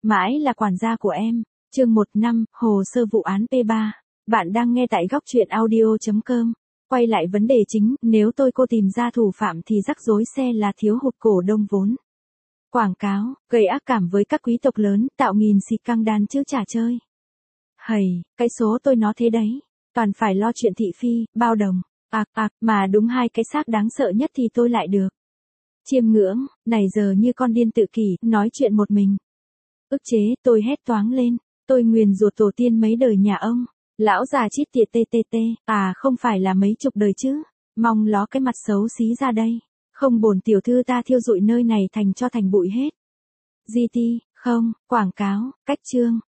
mãi là quản gia của em. Chương 1 hồ sơ vụ án P3. Bạn đang nghe tại góc truyện audio.com. Quay lại vấn đề chính, nếu cô tìm ra thủ phạm thì rắc rối xe là thiếu hụt cổ đông vốn. Quảng cáo, gây ác cảm với các quý tộc lớn, tạo nghìn xịt căng đan chứ chả chơi. Hầy, cái số tôi nó thế đấy, toàn phải lo chuyện thị phi, bao đồng. Mà đúng hai cái xác đáng sợ nhất thì tôi lại được chiêm ngưỡng, này giờ như con điên tự kỷ, nói chuyện một mình. Ức chế, tôi hét toáng lên, tôi nguyền rủa tổ tiên mấy đời nhà ông. Lão già chít tiệt tê, không phải là mấy chục đời chứ, mong ló cái mặt xấu xí ra đây, không bổn tiểu thư ta thiêu rụi nơi này thành cho thành bụi hết. GT, không, quảng cáo, cách chương,